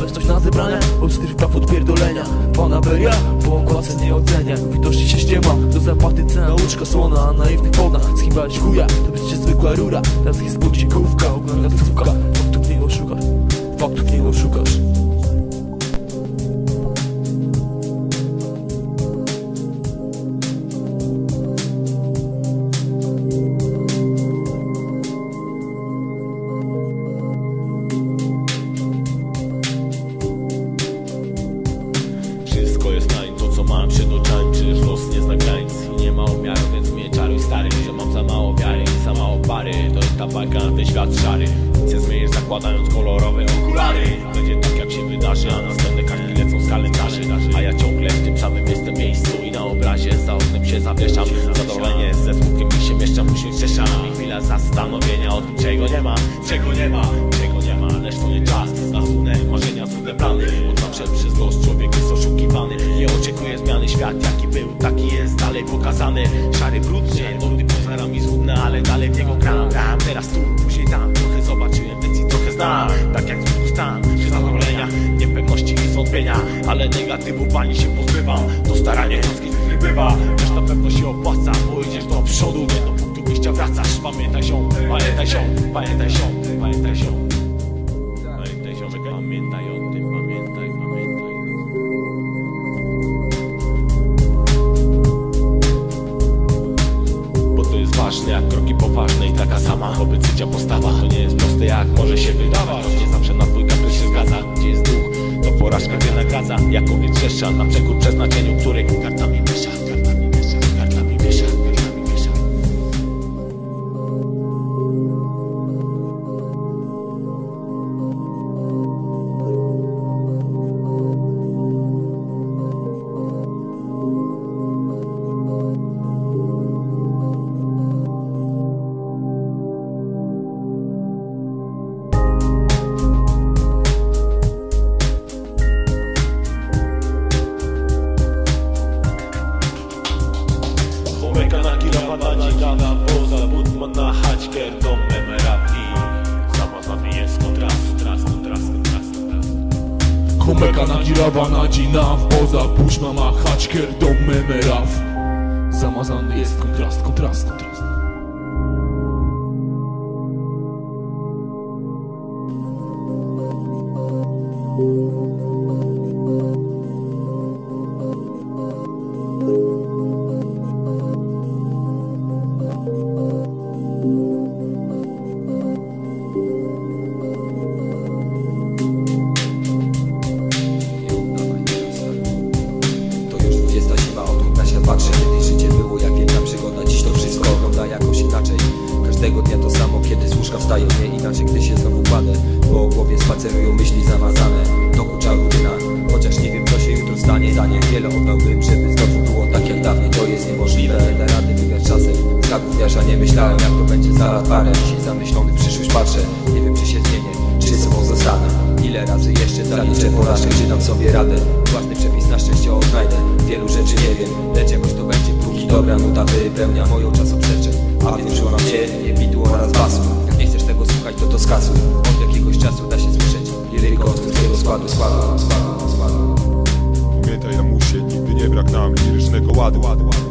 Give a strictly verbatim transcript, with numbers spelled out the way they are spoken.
Chcesz coś na zebrania? Odstyw praw od pierdolenia. Fanaberia, po okładce nie ocenia. Widocznie się ściema, do zapłaty cena łuczka słona, a naiwnych wodna. Schibać chuja, to będzie zwykła rura. Teraz jest budzikówka, ogląda słówka. Faktów nie oszukasz, faktów nie oszukasz. Wszystko jest tań, to co mam przed oczami. Przecież los nie zna granic i nie ma umiaru, więc mnie czaruj stary, że mam za mało wiary i za mało pary. To jest ta bajka na ten świat szary. Nic nie zmienisz zakładając kolorowe okulary. Będzie tak jak się wydarzy, a następne kartki lecą z kalendarzy. A ja ciągle w tym samym jestem miejscu i na obrazie za oknem się zawieszam. Zadowolenie ze smutkiem mi się mieszczam, uśmiech i chwila zastanowienia o tym, czego nie ma, czego nie ma, czego nie ma. Lecz to nie czas na trudne marzenia, trudne plany. Bo zawsze przez los człowiek jest oszukiwany. Nie oczekuje zmiany, świat jaki był, taki jest dalej pokazany. Szary brud, nie, nudy poza nami złudne, ale dalej w niego gram, gram. Teraz tu, później tam, trochę zobaczyłem, więc i trochę znam. Tak jak zwykły stan, czy zadowolenia, niepewności i zwątpienia. Ale negatywów ani się pozbywam, to staranie ludzkie nie bywa. Też na pewno się opłaca, bo idziesz do przodu, nie do punktu wyjścia wracasz. Pamiętaj ziom, pamiętaj ziom, pamiętaj ziom, pamiętaj ziom. Pamiętaj ziom, pamiętaj o tym, pamiętaj, pamiętaj. Bo to jest ważne jak kroki poważne i taka sama obiecycia postawa. To nie jest proste jak może się wydawać. Nie zawsze na twój kaprys się zgadza. Gdzie jest duch, to porażka cię nagradza. Jak owiec trzeszcza na przekór przeznaczeniu, których kartami wiesza, kartami wiesza, kartami wiesza, kartami wiesza. Nadina poza Budman na haćker do memerapi. Zamazany jest kontrast, kontrast, kontrast, kontrast, kontrast. Komeka nagirawa nadzina poza Bushma ma haćker do memerav. Zamazany jest kontrast, kontrast, kontrast. Patrzę, kiedyś życie było jak wielka przygoda. Dziś to wszystko ogląda jakoś inaczej. Każdego dnia to samo, kiedy z łóżka wstaję, nie inaczej, gdy się znowu kładę. Po głowie spacerują myśli zamazane, dokucza rutyna. Chociaż nie wiem, co się jutro stanie. Zdanie wiele oddałbym, żeby znowu było tak jak dawniej. To jest niemożliwe, nie da rady wygrać czasem. Zagłówniasza nie myślałem, jak to będzie za lat parę. Dzisiaj zamyślony w przyszłość patrzę. Nie wiem, czy się zmienię, czy sobą zostanę. Ile razy jeszcze zaliczę porażkę, czy dam sobie radę. Własny przepis na szczęście odnajdę. Wielu rzeczy nie wiem, lecz jakoś to będzie. Póki dobra nuta wypełnia moją czasoprzestrzeń. A więc żona mnie, nie bitu oraz basu. Jak nie chcesz tego słuchać, to to skasuj. Od jakiegoś czasu da się słyszeć lirykę od twojego składu, składu, składu, składu. Pamiętaj, lamusie, nigdy nie brak nam lirycznego ładu.